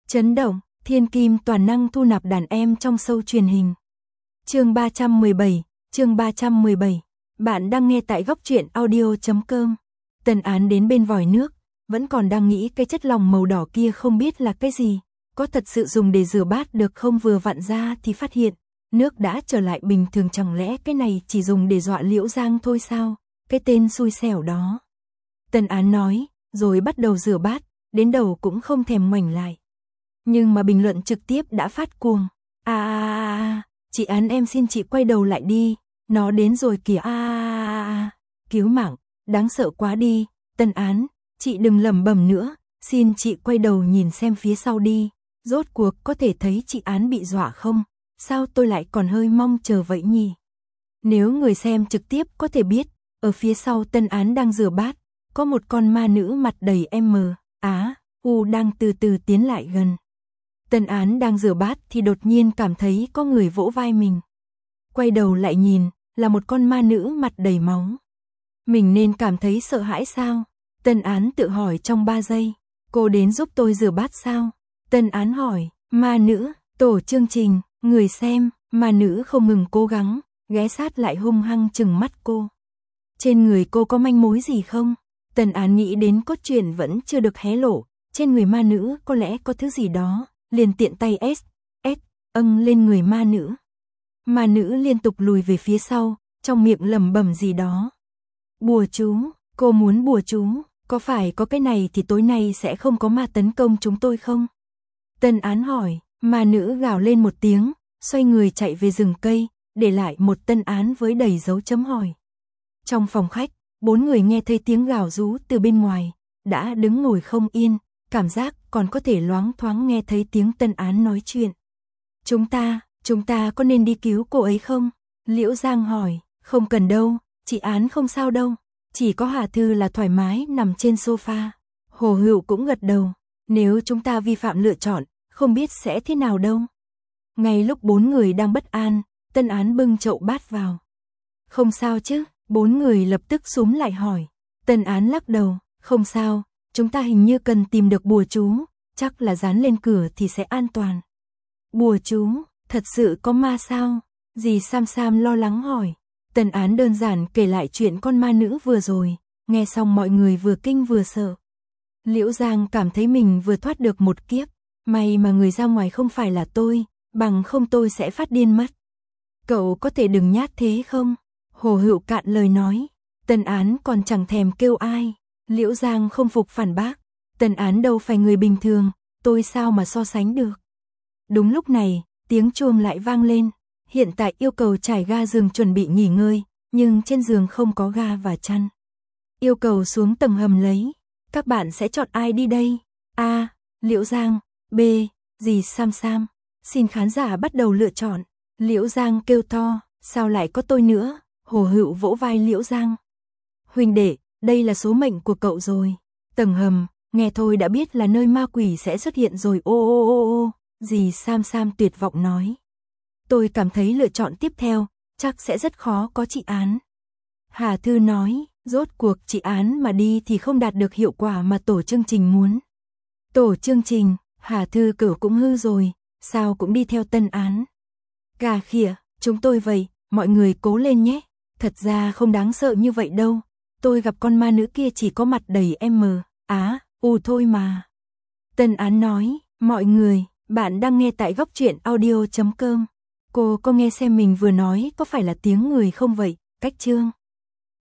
Chấn động, thiên kim toàn năng thu nạp đàn em trong show truyền hình. Chương 317. Bạn đang nghe tại góc truyện audio.com. Tần Án đến bên vòi nước, vẫn còn đang nghĩ cái chất lỏng màu đỏ kia không biết là cái gì, có thật sự dùng để rửa bát được không, vừa vặn ra thì phát hiện, nước đã trở lại bình thường, chẳng lẽ cái này chỉ dùng để dọa Liễu Giang thôi sao, cái tên xui xẻo đó. Tần Án nói, rồi bắt đầu rửa bát, đến đầu cũng không thèm ngoảnh lại. Nhưng mà bình luận trực tiếp đã phát cuồng. Chị Án em xin chị quay đầu lại đi, nó đến rồi kìa. Cứu mạng, đáng sợ quá đi. Tần Án, chị đừng lẩm bẩm nữa, xin chị quay đầu nhìn xem phía sau đi, rốt cuộc có thể thấy chị Án bị dọa không? Sao tôi lại còn hơi mong chờ vậy nhỉ? Nếu người xem trực tiếp có thể biết, ở phía sau Tần Án đang rửa bát, có một con ma nữ mặt đầy U đang từ từ tiến lại gần. Tần Án đang rửa bát thì đột nhiên cảm thấy có người vỗ vai mình. Quay đầu lại nhìn, là một con ma nữ mặt đầy máu. Mình nên cảm thấy sợ hãi sao? Tần Án tự hỏi trong 3 giây. Cô đến giúp tôi rửa bát sao? Tần Án hỏi. Ma nữ, tổ chương trình, người xem. Ma nữ không ngừng cố gắng, ghé sát lại hung hăng chừng mắt cô. Trên người cô có manh mối gì không? Tần Án nghĩ đến cốt truyện vẫn chưa được hé lộ, trên người ma nữ có lẽ có thứ gì đó, liền tiện tay lên người ma nữ. Ma nữ liên tục lùi về phía sau, trong miệng lẩm bẩm gì đó. Bùa chú, cô muốn bùa chú, có phải có cái này thì tối nay sẽ không có ma tấn công chúng tôi không? Tần Án hỏi, ma nữ gào lên một tiếng, xoay người chạy về rừng cây, để lại một Tần Án với đầy dấu chấm hỏi. Trong phòng khách, 4 người nghe thấy tiếng gào rú từ bên ngoài, đã đứng ngồi không yên, cảm giác còn có thể loáng thoáng nghe thấy tiếng Tần Án nói chuyện. Chúng ta có nên đi cứu cô ấy không? Liễu Giang hỏi, không cần đâu, chị Án không sao đâu, chỉ có Hà Thư là thoải mái nằm trên sofa. Hồ Hựu cũng gật đầu, nếu chúng ta vi phạm lựa chọn, không biết sẽ thế nào đâu. Ngay lúc 4 người đang bất an, Tần Án bưng chậu bát vào. Không sao chứ? 4 người lập tức xúm lại hỏi. Tần Án lắc đầu, không sao, chúng ta hình như cần tìm được bùa chú, chắc là dán lên cửa thì sẽ an toàn. Bùa chú, thật sự có ma sao? Dì Sam Sam lo lắng hỏi. Tần Án đơn giản kể lại chuyện con ma nữ vừa rồi, nghe xong mọi người vừa kinh vừa sợ. Liễu Giang cảm thấy mình vừa thoát được một kiếp, may mà người ra ngoài không phải là tôi, bằng không tôi sẽ phát điên mất. Cậu có thể đừng nhát thế không? Hồ Hựu cạn lời nói. Tần Án còn chẳng thèm kêu ai. Liễu Giang không phục phản bác. Tần Án đâu phải người bình thường, tôi sao mà so sánh được. Đúng lúc này, tiếng chuông lại vang lên. Hiện tại yêu cầu trải ga giường chuẩn bị nghỉ ngơi, nhưng trên giường không có ga và chăn. Yêu cầu xuống tầng hầm lấy. Các bạn sẽ chọn ai đi đây? A. Liễu Giang. B. Dì Sam Sam. Xin khán giả bắt đầu lựa chọn. Liễu Giang kêu to, sao lại có tôi nữa? Hồ Hựu vỗ vai Liễu Giang. Huynh đệ, đây là số mệnh của cậu rồi. Tầng hầm, nghe thôi đã biết là nơi ma quỷ sẽ xuất hiện rồi. Ô. Dì Sam Sam tuyệt vọng nói. Tôi cảm thấy lựa chọn tiếp theo, chắc sẽ rất khó có chị Án. Hà Thư nói, rốt cuộc chị Án mà đi thì không đạt được hiệu quả mà tổ chương trình muốn. Tổ chương trình, Hà Thư cửu cũng hư rồi, sao cũng đi theo Tần Án. Gà khịa, chúng tôi vậy, mọi người cố lên nhé. Thật ra không đáng sợ như vậy đâu. Tôi gặp con ma nữ kia chỉ có mặt đầy thôi mà. Tần Án nói, mọi người, bạn đang nghe tại góc truyện audio.com. Cô có nghe xem mình vừa nói có phải là tiếng người không vậy? Cách chương